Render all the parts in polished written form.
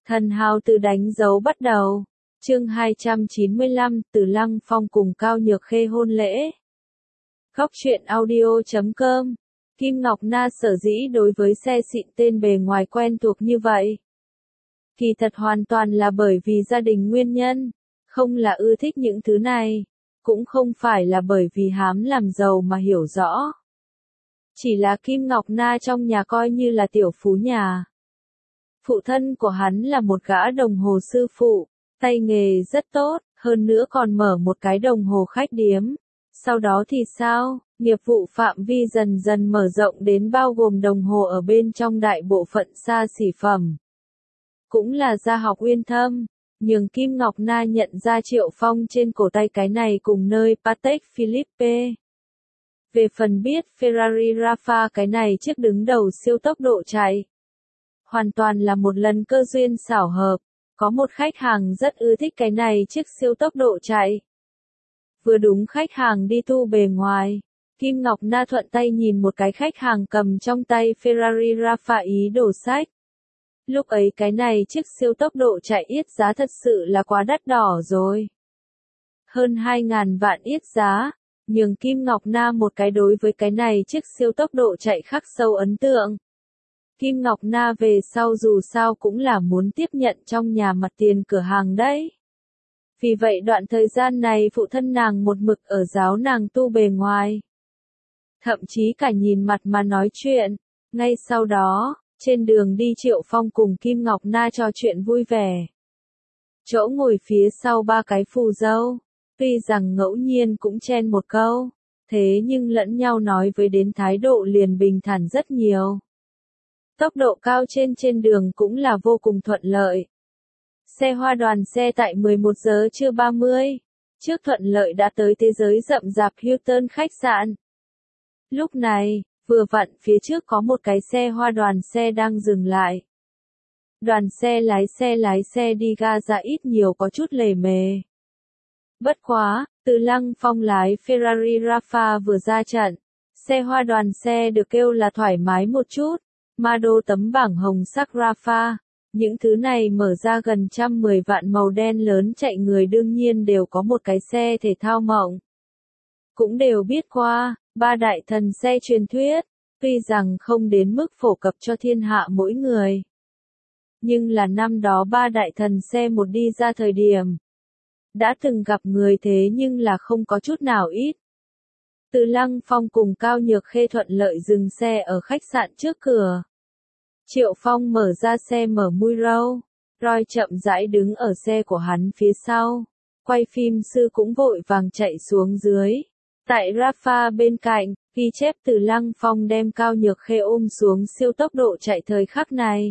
Thần hào từ đánh dấu bắt đầu. Chương 295, Từ Lăng Phong cùng Cao Nhược Khê hôn lễ. Góc truyện audio.com. Kim Ngọc Na sở dĩ đối với xe xịn tên bề ngoài quen thuộc như vậy. Kỳ thật hoàn toàn là bởi vì gia đình nguyên nhân, không là ưa thích những thứ này, cũng không phải là bởi vì hám làm giàu mà hiểu rõ. Chỉ là Kim Ngọc Na trong nhà coi như là tiểu phú nhà. Phụ thân của hắn là một gã đồng hồ sư phụ, tay nghề rất tốt, hơn nữa còn mở một cái đồng hồ khách điếm. Sau đó thì sao? Nghiệp vụ phạm vi dần dần mở rộng đến bao gồm đồng hồ ở bên trong đại bộ phận xa xỉ phẩm. Cũng là gia học uyên thâm, nhưng Kim Ngọc Na nhận ra Triệu Phong trên cổ tay cái này cùng nơi Patek Philippe. Về phần biết Ferrari Rafa cái này chiếc đứng đầu siêu tốc độ chạy. Hoàn toàn là một lần cơ duyên xảo hợp, có một khách hàng rất ưa thích cái này chiếc siêu tốc độ chạy. Vừa đúng khách hàng đi tu bề ngoài, Kim Ngọc Na thuận tay nhìn một cái khách hàng cầm trong tay Ferrari Rafa ý đồ sách. Lúc ấy cái này chiếc siêu tốc độ chạy yết giá thật sự là quá đắt đỏ rồi. Hơn 2.000 vạn yết giá, nhưng Kim Ngọc Na một cái đối với cái này chiếc siêu tốc độ chạy khắc sâu ấn tượng. Kim Ngọc Na về sau dù sao cũng là muốn tiếp nhận trong nhà mặt tiền cửa hàng đấy. Vì vậy đoạn thời gian này phụ thân nàng một mực ở giáo nàng tu bề ngoài. Thậm chí cả nhìn mặt mà nói chuyện. Ngay sau đó, trên đường đi Triệu Phong cùng Kim Ngọc Na trò chuyện vui vẻ. Chỗ ngồi phía sau ba cái phù dâu, tuy rằng ngẫu nhiên cũng chen một câu, thế nhưng lẫn nhau nói với đến thái độ liền bình thản rất nhiều. Tốc độ cao trên đường cũng là vô cùng thuận lợi. Xe hoa đoàn xe tại 11 giờ trưa 30, trước thuận lợi đã tới thế giới rậm rạp Hilton khách sạn. Lúc này, vừa vặn phía trước có một cái xe hoa đoàn xe đang dừng lại. Đoàn xe lái xe đi ga ra ít nhiều có chút lề mề. Bất quá, Từ Lăng Phong lái Ferrari Rafa vừa ra trận, xe hoa đoàn xe được kêu là thoải mái một chút. Mado tấm bảng hồng sắc Rafa, những thứ này mở ra gần 110 vạn màu đen lớn chạy người đương nhiên đều có một cái xe thể thao mộng. Cũng đều biết qua, ba đại thần xe truyền thuyết, tuy rằng không đến mức phổ cập cho thiên hạ mỗi người. Nhưng là năm đó ba đại thần xe một đi ra thời điểm. Đã từng gặp người thế nhưng là không có chút nào ít. Từ Lăng Phong cùng Cao Nhược Khê thuận lợi dừng xe ở khách sạn trước cửa. Triệu Phong mở ra xe mở mui râu, Roy chậm rãi đứng ở xe của hắn phía sau. Quay phim sư cũng vội vàng chạy xuống dưới. Tại Rafa bên cạnh, ghi chép Từ Lăng Phong đem Cao Nhược Khê ôm xuống siêu tốc độ chạy thời khắc này.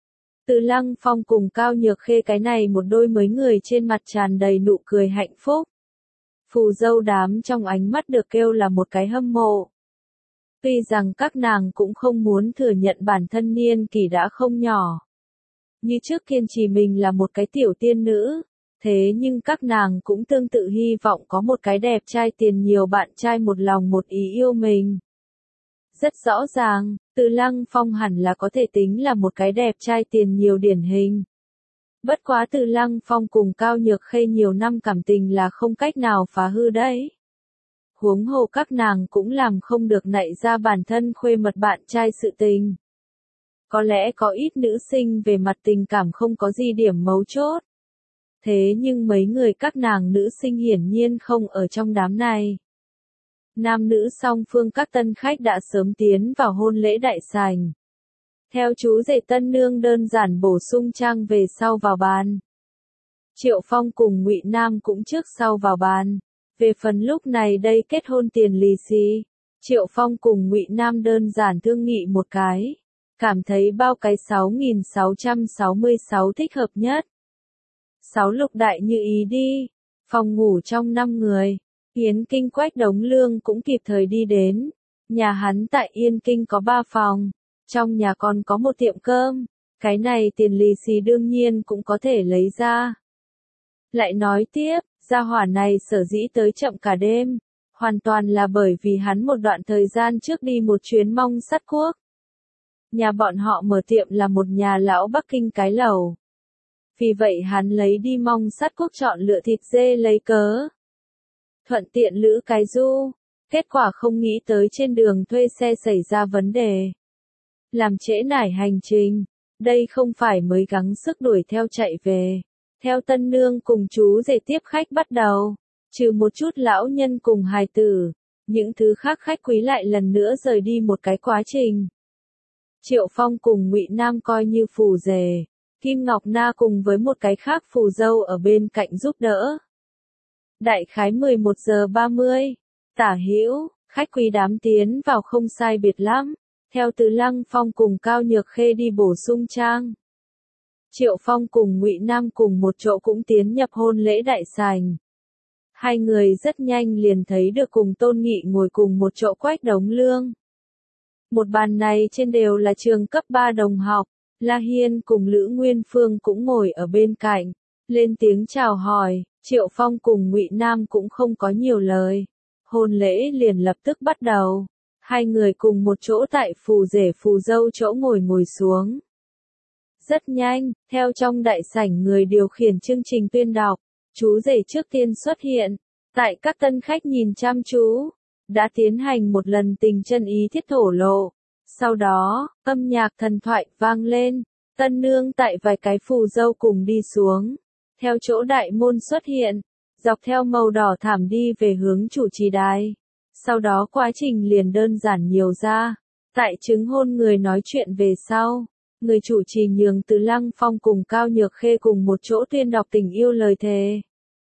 Từ Lăng Phong cùng Cao Nhược Khê cái này một đôi mới người trên mặt tràn đầy nụ cười hạnh phúc. Phù dâu đám trong ánh mắt được kêu là một cái hâm mộ. Tuy rằng các nàng cũng không muốn thừa nhận bản thân niên kỷ đã không nhỏ. Như trước kiên trì mình là một cái tiểu tiên nữ, thế nhưng các nàng cũng tương tự hy vọng có một cái đẹp trai tiền nhiều bạn trai một lòng một ý yêu mình. Rất rõ ràng, Từ Lăng Phong hẳn là có thể tính là một cái đẹp trai tiền nhiều điển hình. Bất quá Từ Lăng Phong cùng Cao Nhược Khê nhiều năm cảm tình là không cách nào phá hư đấy. Huống hồ các nàng cũng làm không được nảy ra bản thân khuê mật bạn trai sự tình. Có lẽ có ít nữ sinh về mặt tình cảm không có gì điểm mấu chốt. Thế nhưng mấy người các nàng nữ sinh hiển nhiên không ở trong đám này. Nam nữ song phương các tân khách đã sớm tiến vào hôn lễ đại sảnh. Theo chú rể tân nương đơn giản bổ sung trang về sau vào bàn. Triệu Phong cùng Ngụy Nam cũng trước sau vào bàn. Về phần lúc này đây kết hôn tiền lì xì, Triệu Phong cùng Ngụy Nam đơn giản thương nghị một cái. Cảm thấy bao cái 6.666 thích hợp nhất. 6 lục đại như ý đi. Phòng ngủ trong 5 người. Yến Kinh Quách Đống Lương cũng kịp thời đi đến. Nhà hắn tại Yên Kinh có 3 phòng. Trong nhà còn có một tiệm cơm. Cái này tiền lì xì đương nhiên cũng có thể lấy ra. Lại nói tiếp, gia hỏa này sở dĩ tới chậm cả đêm. Hoàn toàn là bởi vì hắn một đoạn thời gian trước đi một chuyến Mong Sắt Quốc. Nhà bọn họ mở tiệm là một nhà lão Bắc Kinh cái lầu. Vì vậy hắn lấy đi mong sắt quốc chọn lựa thịt dê lấy cớ thuận tiện lữ cái du. Kết quả không nghĩ tới trên đường thuê xe xảy ra vấn đề, làm trễ nải hành trình. Đây không phải mới gắng sức đuổi theo chạy về. Theo tân nương cùng chú rể tiếp khách bắt đầu, trừ một chút lão nhân cùng hài tử, những thứ khác khách quý lại lần nữa rời đi một cái quá trình. Triệu Phong cùng Ngụy Nam coi như phù rể, Kim Ngọc Na cùng với một cái khác phù dâu ở bên cạnh giúp đỡ. Đại khái 11 giờ 30, tả hữu, khách quý đám tiến vào không sai biệt lắm, theo Từ Lăng Phong cùng Cao Nhược Khê đi bổ sung trang. Triệu Phong cùng Ngụy Nam cùng một chỗ cũng tiến nhập hôn lễ đại sảnh. Hai người rất nhanh liền thấy được cùng Tôn Nghị ngồi cùng một chỗ Quách Đống Lương. Một bàn này trên đều là trường cấp 3 đồng học, La Hiên cùng Lữ Nguyên Phương cũng ngồi ở bên cạnh, lên tiếng chào hỏi. Triệu Phong cùng Ngụy Nam cũng không có nhiều lời. Hôn lễ liền lập tức bắt đầu. Hai người cùng một chỗ tại phù rể phù dâu chỗ ngồi xuống. Rất nhanh, theo trong đại sảnh người điều khiển chương trình tuyên đọc, chú rể trước tiên xuất hiện. Tại các tân khách nhìn chăm chú, đã tiến hành một lần tình chân ý thiết thổ lộ. Sau đó, âm nhạc thần thoại vang lên, tân nương tại vài cái phù dâu cùng đi xuống. Theo chỗ đại môn xuất hiện, dọc theo màu đỏ thảm đi về hướng chủ trì đài. Sau đó quá trình liền đơn giản nhiều ra. Tại chứng hôn người nói chuyện về sau, người chủ trì nhường Từ Lăng Phong cùng Cao Nhược Khê cùng một chỗ tuyên đọc tình yêu lời thề.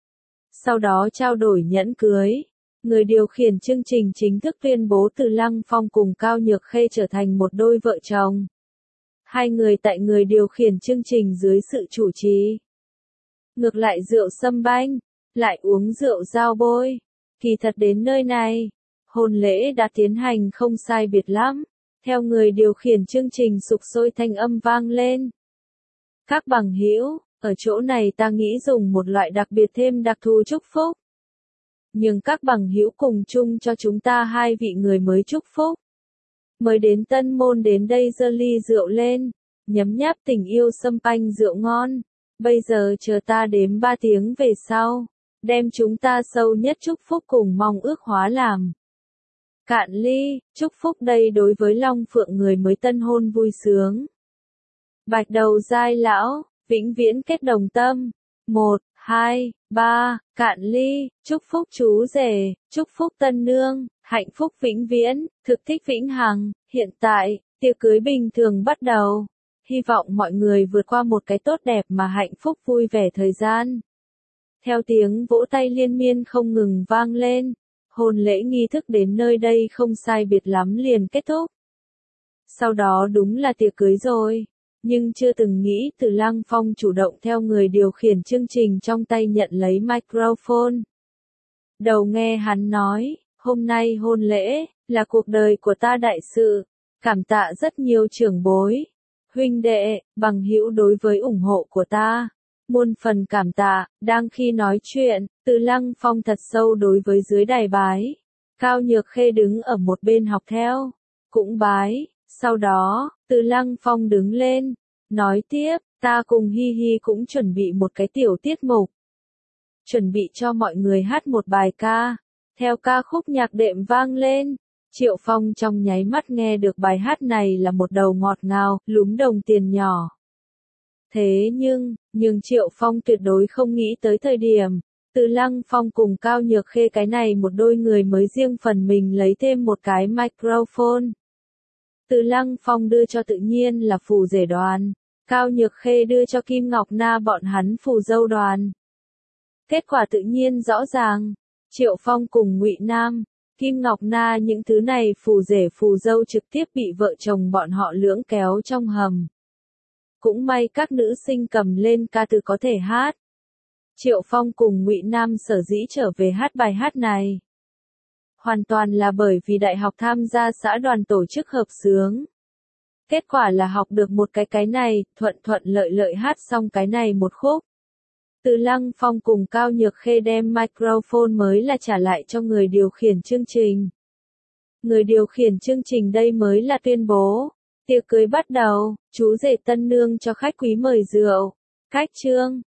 Sau đó trao đổi nhẫn cưới. Người điều khiển chương trình chính thức tuyên bố Từ Lăng Phong cùng Cao Nhược Khê trở thành một đôi vợ chồng. Hai người tại người điều khiển chương trình dưới sự chủ trì. Ngược lại rượu sâm banh, lại uống rượu dao bôi. Kỳ thật đến nơi này, hôn lễ đã tiến hành không sai biệt lắm. Theo người điều khiển chương trình sục sôi thanh âm vang lên. Các bằng hữu, ở chỗ này ta nghĩ dùng một loại đặc biệt thêm đặc thù chúc phúc. Nhưng các bằng hữu cùng chung cho chúng ta hai vị người mới chúc phúc. Mời đến tân môn đến đây giơ ly rượu lên, nhấm nháp tình yêu sâm panh rượu ngon. Bây giờ chờ ta đếm 3 tiếng về sau, đem chúng ta sâu nhất chúc phúc cùng mong ước hóa làm. Cạn ly, chúc phúc đây đối với Long Phượng người mới tân hôn vui sướng. Bạch đầu giai lão, vĩnh viễn kết đồng tâm. 1, 2, 3, cạn ly, chúc phúc chú rể, chúc phúc tân nương, hạnh phúc vĩnh viễn, thực thích vĩnh hằng. Hiện tại, tiệc cưới bình thường bắt đầu. Hy vọng mọi người vượt qua một cái tốt đẹp mà hạnh phúc vui vẻ thời gian. Theo tiếng vỗ tay liên miên không ngừng vang lên, hôn lễ nghi thức đến nơi đây không sai biệt lắm liền kết thúc. Sau đó đúng là tiệc cưới rồi, nhưng chưa từng nghĩ Từ Lăng Phong chủ động theo người điều khiển chương trình trong tay nhận lấy microphone. Đầu nghe hắn nói, hôm nay hôn lễ, là cuộc đời của ta đại sự, cảm tạ rất nhiều trưởng bối, huynh đệ, bằng hữu đối với ủng hộ của ta. Muôn phần cảm tạ. Đang khi nói chuyện, Từ Lăng Phong thật sâu đối với dưới đài bái. Cao Nhược Khê đứng ở một bên học theo, cũng bái. Sau đó, Từ Lăng Phong đứng lên, nói tiếp, ta cùng Hi Hi cũng chuẩn bị một cái tiểu tiết mục. Chuẩn bị cho mọi người hát một bài ca. Theo ca khúc nhạc đệm vang lên, Triệu Phong trong nháy mắt nghe được bài hát này là một đầu ngọt ngào, lúm đồng tiền nhỏ. Thế nhưng Triệu Phong tuyệt đối không nghĩ tới thời điểm, Từ Lăng Phong cùng Cao Nhược Khê cái này một đôi người mới riêng phần mình lấy thêm một cái microphone. Từ Lăng Phong đưa cho tự nhiên là phù rể đoàn, Cao Nhược Khê đưa cho Kim Ngọc Na bọn hắn phù dâu đoàn. Kết quả tự nhiên rõ ràng, Triệu Phong cùng Ngụy Nam, Kim Ngọc Na những thứ này phù rể phù dâu trực tiếp bị vợ chồng bọn họ lưỡng kéo trong hầm. Cũng may các nữ sinh cầm lên ca từ có thể hát. Triệu Phong cùng Ngụy Nam sở dĩ trở về hát bài hát này. Hoàn toàn là bởi vì đại học tham gia xã đoàn tổ chức hợp xướng. Kết quả là học được một cái này, thuận lợi hát xong cái này một khúc. Từ Lăng Phong cùng Cao Nhược Khê đem microphone mới là trả lại cho người điều khiển chương trình. Người điều khiển chương trình đây mới là tuyên bố. Tiệc cưới bắt đầu, chú rể tân nương cho khách quý mời rượu. Cách chương